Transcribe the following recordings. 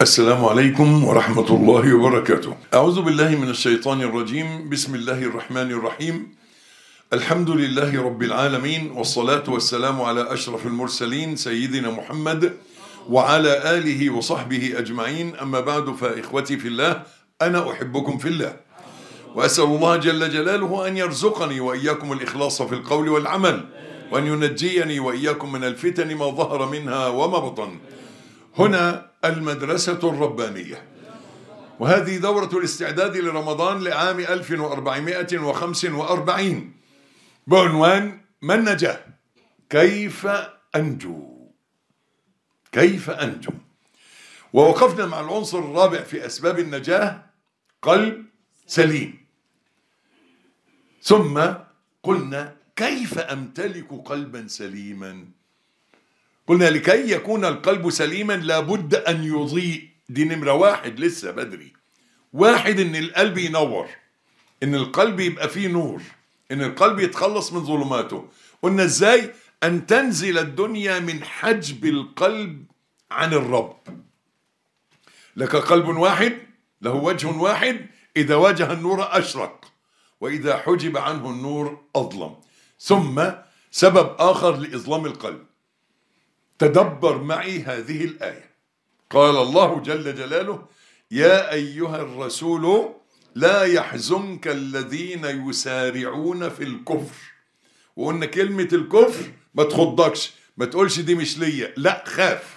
السلام عليكم ورحمة الله وبركاته. أعوذ بالله من الشيطان الرجيم. بسم الله الرحمن الرحيم. الحمد لله رب العالمين، والصلاة والسلام على أشرف المرسلين سيدنا محمد وعلى آله وصحبه أجمعين. أما بعد، فإخوتي في الله، أنا أحبكم في الله، وأسأل الله جل جلاله أن يرزقني وإياكم الإخلاص في القول والعمل، وأن ينجيني وإياكم من الفتن ما ظهر منها وما بطن. هنا المدرسة الربانية، وهذه دورة الاستعداد لرمضان لعام 1445 بعنوان ما النجاة؟ كيف أنجو؟ كيف أنجو؟ ووقفنا مع العنصر الرابع في أسباب النجاة، قلب سليم. ثم قلنا كيف أمتلك قلبا سليما؟ قلنا لكي يكون القلب سليما لابد أن يضيء. دي نمرة واحد، لسه بدري. واحد، إن القلب ينور، إن القلب يبقى فيه نور، إن القلب يتخلص من ظلماته. قلنا إزاي؟ أن تنزل الدنيا من حجب القلب عن الرب. لك قلب واحد له وجه واحد، إذا واجه النور أشرق، وإذا حجب عنه النور أظلم. ثم سبب آخر لإظلام القلب، تدبر معي هذه الآية. قال الله جل جلاله: يا أيها الرسول لا يحزنك الذين يسارعون في الكفر. وقلنا كلمة الكفر ما تخضكش، ما تقولش دي مش ليا، لا، خاف.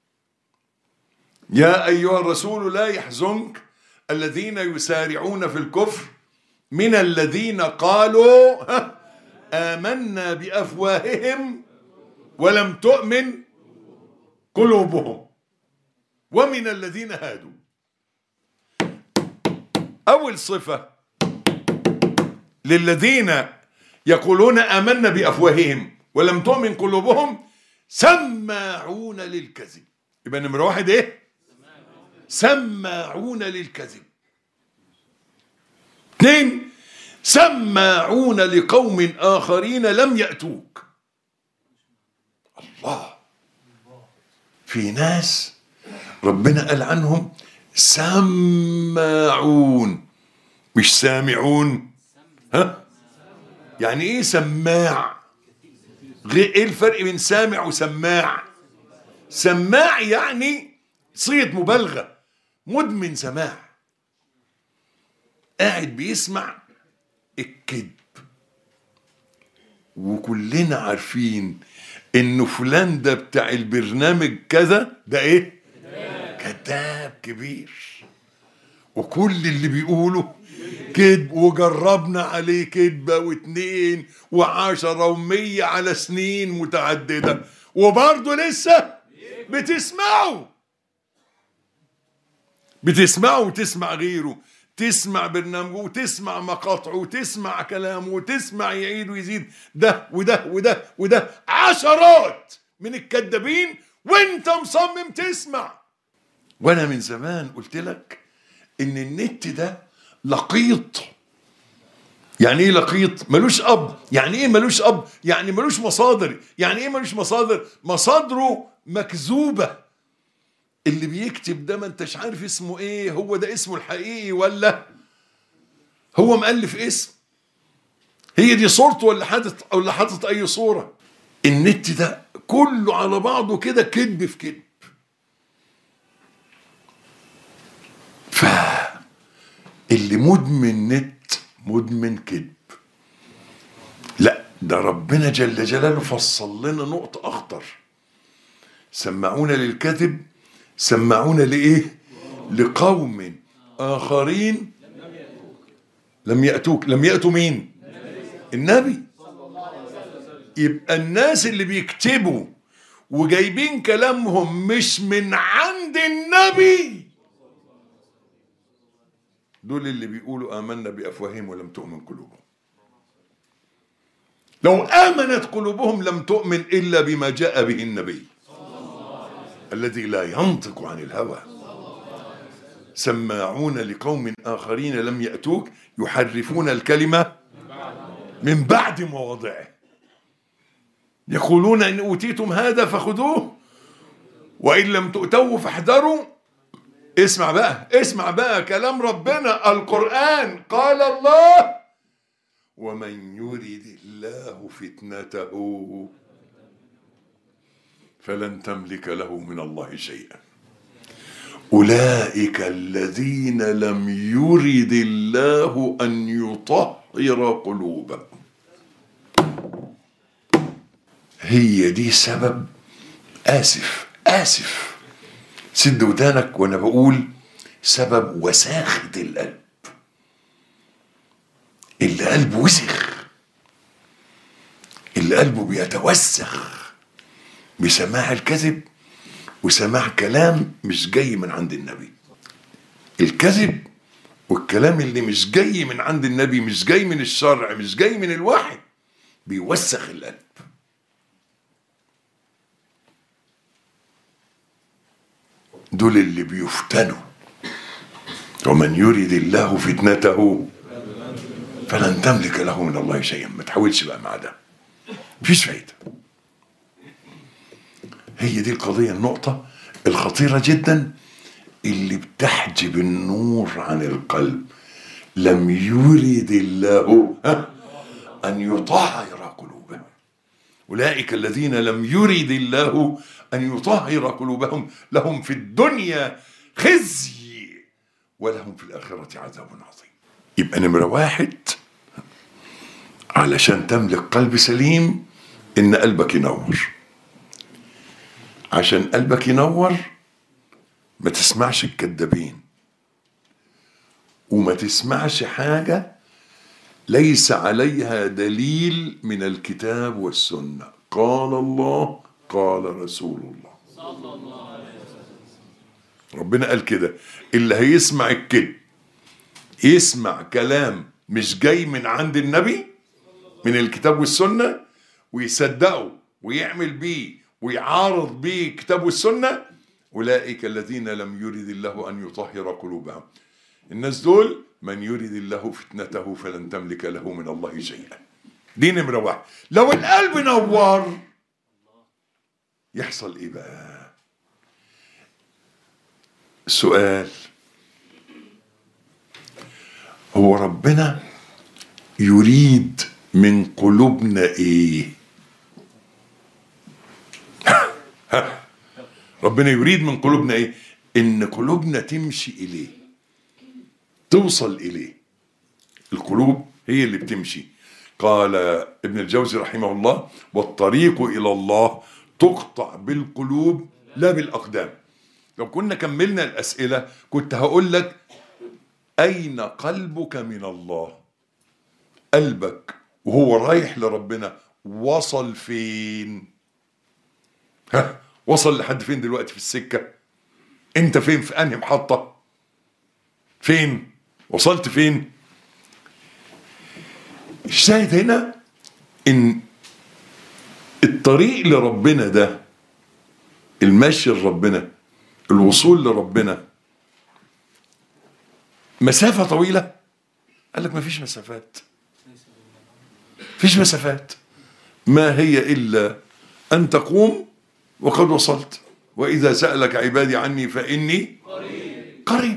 يا أيها الرسول لا يحزنك الذين يسارعون في الكفر من الذين قالوا آمنا بأفواههم ولم تؤمن قلوبهم ومن الذين هادوا. أول صفة للذين يقولون آمنا بأفواههم ولم تؤمن قلوبهم: سماعون للكذب. يبقى نمرة واحد إيه؟ سماعون للكذب. 2، سماعون لقوم آخرين لم يأتوك. الله، في ناس ربنا قال عنهم سماعون مش سامعون. ها؟ يعني ايه سماع؟ ايه الفرق بين سامع وسماع؟ سماع يعني صيغة مبالغة، مدمن سماع، قاعد بيسمع الكذب. وكلنا عارفين انه فلان ده بتاع البرنامج كذا ده ايه؟ كذاب كبير، وكل اللي بيقوله كذب، وجربنا عليه كذبة واتنين وعشرة ومية على سنين متعددة، وبرضه لسه بتسمعه وتسمع غيره، تسمع برنامجه وتسمع مقاطعه وتسمع كلامه وتسمع يعيد ويزيد، ده وده وده وده، عشرات من الكذابين، وانت مصمم تسمع. وانا من زمان قلت لك ان النت ده لقيط. يعني ايه لقيط؟ ملوش اب. يعني ايه ملوش اب؟ يعني ملوش مصادر. يعني ايه ملوش مصادر؟ مصادره مكذوبة. اللي بيكتب ده ما انتش عارف اسمه ايه، هو ده اسمه الحقيقي ولا هو مؤلف اسم؟ هي دي صورته ولا حاطط اي صورة؟ النت ده كله على بعضه كده كذب في كذب. اللي مدمن نت مدمن كذب. لا، ده ربنا جل جلاله فصل لنا نقطة أخطر: سمعون للكذب، سمعون لإيه؟ لقوم آخرين لم يأتوك. لم يأتوا مين؟ النبي. يبقى الناس اللي بيكتبوا وجايبين كلامهم مش من عند النبي، دول اللي بيقولوا آمنا بأفواههم ولم تؤمن قلوبهم. لو آمنت قلوبهم لم تؤمن إلا بما جاء به النبي الذي لا ينطق عن الهوى. سماعون لقوم آخرين لم يأتوك يحرفون الكلمة من بعد مواضعه، يقولون إن أوتيتم هذا فخذوه وإن لم تؤتوه فاحذروا اسمع بقى كلام ربنا القرآن. قال الله: ومن يرد الله فتنته فلن تملك له من الله شيئا. أولئك الذين لم يرد الله أن يطهر قلوبهم. هي دي سبب. آسف سد ودانك وانا بقول سبب وساخة القلب. اللي قلبه وسخ، اللي قلبه بيتوسخ بسماع الكذب وسماع كلام مش جاي من عند النبي. الكذب والكلام اللي مش جاي من عند النبي، مش جاي من الشرع، مش جاي من الوحي، بيوسخ القلب. دول اللي بيفتنوا. ومن يريد الله فتنته فلن تملك له من الله شيئا. ما تحاولش بقى مع ده، مفيش فايدة. هي دي القضية، النقطة الخطيرة جدا اللي بتحجب النور عن القلب. لم يريد الله أن يطهر قلوبهم. أولئك الذين لم يريد الله أن يطهر قلوبهم لهم في الدنيا خزي ولهم في الآخرة عذاب عظيم. يبقى نمرة 1 علشان تملك قلب سليم إن قلبك ينور. عشان قلبك ينور ما تسمعش الكذابين، وما تسمعش حاجة ليس عليها دليل من الكتاب والسنة. قال الله قال رسول الله صلى الله عليه وسلم. ربنا قال كده. اللي هيسمع الكذب، يسمع كلام مش جاي من عند النبي من الكتاب والسنة ويصدقه ويعمل بيه ويعارض بيه الكتاب والسنة، أولئك الذين لم يرد الله أن يطهر قلوبهم. الناس دول من يرد الله فتنته فلن تملك له من الله شيئا. دي نمرة 1. لو القلب نور يحصل ايه بقى؟ السؤال، هو ربنا يريد من قلوبنا ايه؟ ربنا يريد من قلوبنا ايه؟ ان قلوبنا تمشي اليه، توصل اليه. القلوب هي اللي بتمشي. قال ابن الجوزي رحمه الله: والطريق الى الله تقطع بالقلوب لا بالاقدام. لو كنا كملنا الاسئله كنت هقول لك اين قلبك من الله؟ قلبك وهو رايح لربنا وصل فين؟ وصل لحد فين دلوقتي في السكه؟ انت فين؟ في انهي محطه؟ فين وصلت؟ فين؟ الشاهد هنا ان الطريق لربنا ده، المشي لربنا، الوصول لربنا، مسافة طويلة. قال لك ما فيش مسافات، فيش مسافات. ما هي إلا أن تقوم وقد وصلت. وإذا سألك عبادي عني فإني قريب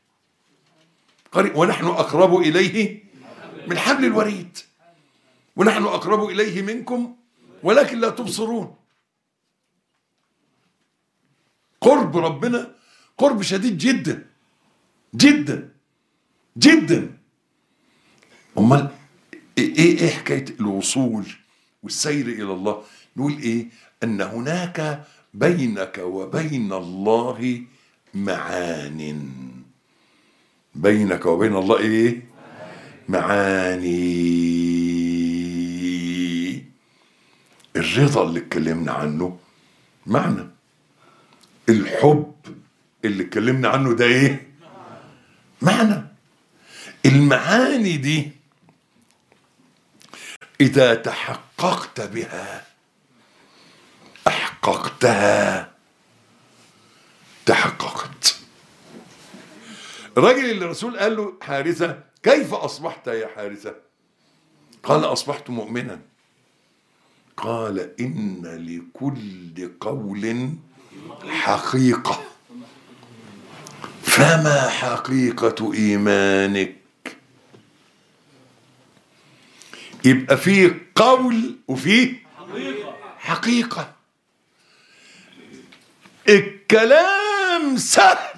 ونحن أقرب إليه من حبل الوريد، ونحن أقرب إليه منكم ولكن لا تبصرون. قرب ربنا قرب شديد جدا جدا جدا. أمال إيه حكاية الوصول والسير إلى الله؟ نقول إيه؟ أن هناك بينك وبين الله معان. بينك وبين الله إيه؟ معاني. الرضا اللي اتكلمنا عنه معنى، الحب اللي اتكلمنا عنه ده ايه؟ معنى. المعاني دي إذا تحققت بها أحققتها، تحققت. الراجل اللي الرسول قال له: حارثة كيف أصبحت يا حارثة؟ قال: أصبحت مؤمنا. قال: إن لكل قول حقيقة، فما حقيقة إيمانك؟ يبقى فيه قول وفيه حقيقة. الكلام سهل.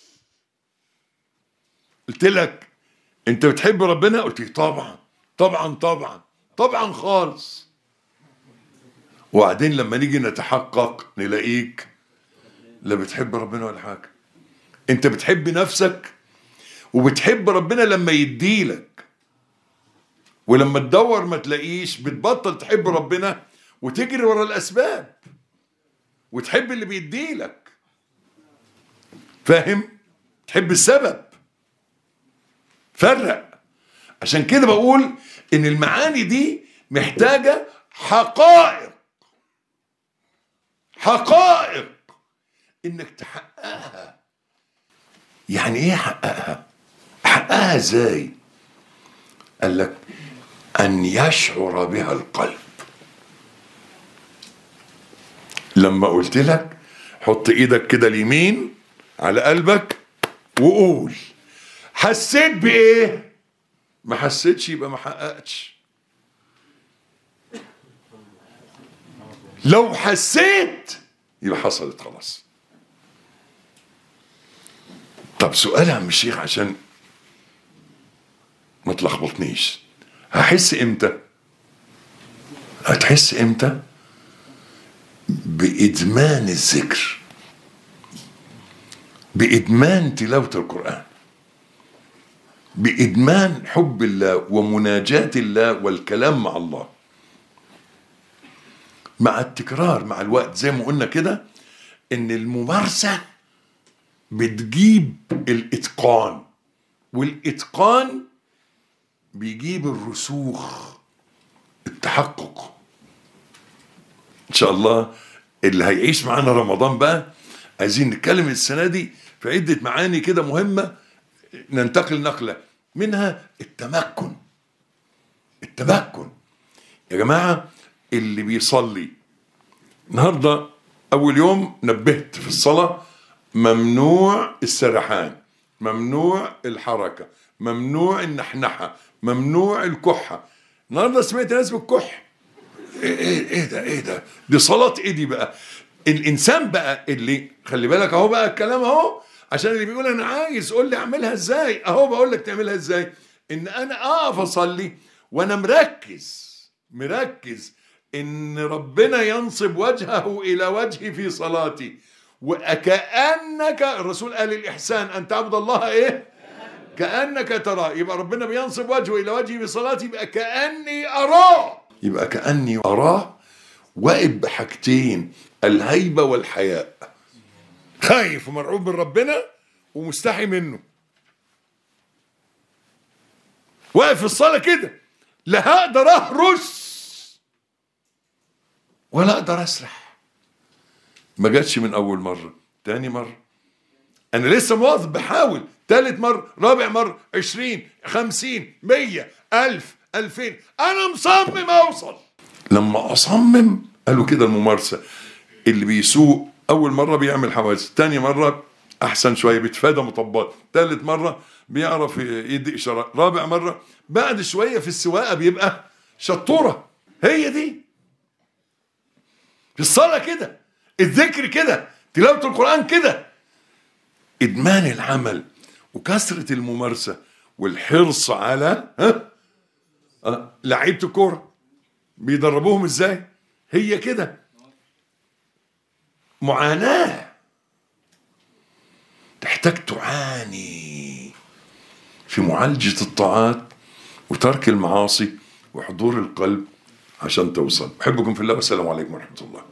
قلت لك انت بتحب ربنا؟ قلت لي طبعا طبعا طبعا طبعا خالص. وبعدين لما نيجي نتحقق نلاقيك لا بتحب ربنا ولا حاجة. انت بتحب نفسك وبتحب ربنا لما يديلك، ولما تدور ما تلاقيش بتبطل تحب ربنا وتجري ورا الأسباب وتحب اللي بيديلك. فاهم؟ تحب السبب. فرق. عشان كده بقول ان المعاني دي محتاجة حقائق، حقائق انك تحققها. يعني ايه حققها؟ حققها ازاي؟ قال لك ان يشعر بها القلب. لما قلت لك حط ايدك كده اليمين على قلبك وقول حسيت بايه؟ ما حسيتش يبقى ما حققتش. لو حسيت يبقى حصلت خلاص. طب سؤال يا عم الشيخ عشان ما تلخبطنيش، هحس امتى؟ هتحس امتى؟ بإدمان الذكر، بإدمان تلاوة القرآن، بإدمان حب الله ومناجاة الله والكلام مع الله، مع التكرار مع الوقت. زي ما قلنا كده إن الممارسة بتجيب الإتقان، والإتقان بيجيب الرسوخ، التحقق. إن شاء الله اللي هيعيش معانا رمضان بقى عايزين نتكلم السنة دي في عدة معاني كده مهمة، ننتقل نقلة منها التمكن. التمكن يا جماعة، اللي بيصلي النهاردة أول يوم نبهت في الصلاة ممنوع السرحان، ممنوع الحركة، ممنوع النحنحة، ممنوع الكحة. النهاردة سمعت ناس بالكح. ايه ده دي صلاة ايه دي بقى؟ الانسان بقى اللي خلي بالك اهو بقى الكلام اهو، عشان اللي بيقول انا عايز قول لي اعملها ازاي، اهو بقول لك تعملها ازاي. ان انا اقف اصلي وانا مركز ان ربنا ينصب وجهه الى وجهي في صلاتي، وكأنك الرسول قال الإحسان أن تعبد الله إيه؟ كأنك تراه. يبقى ربنا بينصب وجهه إلى وجهي في صلاتي، يبقى كأني أراه، يبقى كأني أراه. واقف بحاجتين، الهيبة والحياء، خايف ومرعوب من ربنا ومستحي منه. واقف في الصلاة كده، لا هقدر أهرس ولا أقدر أسرح. ما جاتش من أول مرة، تاني مرة أنا لسه مواظب بحاول، تالت مرة، رابع مرة، 20 50 100 1000 2000، أنا مصمم أوصل. لما أصمم قالوا كده الممارسة. اللي بيسوق أول مرة بيعمل حوادث، تاني مرة أحسن شوية بيتفادى مطبات، تالت مرة بيعرف يدي إشارات، رابع مرة بعد شوية في السواقة بيبقى شطورة. هي دي في الصلاة كده، الذكر كده، تلاوة القرآن كده. إدمان العمل وكثرة الممارسة والحرص على لعيبة الكورة بيدربوهم ازاي؟ هي كده معاناة، تحتاج تعاني في معالجة الطاعات وترك المعاصي وحضور القلب عشان توصل. أحبكم في الله والسلام عليكم ورحمة الله.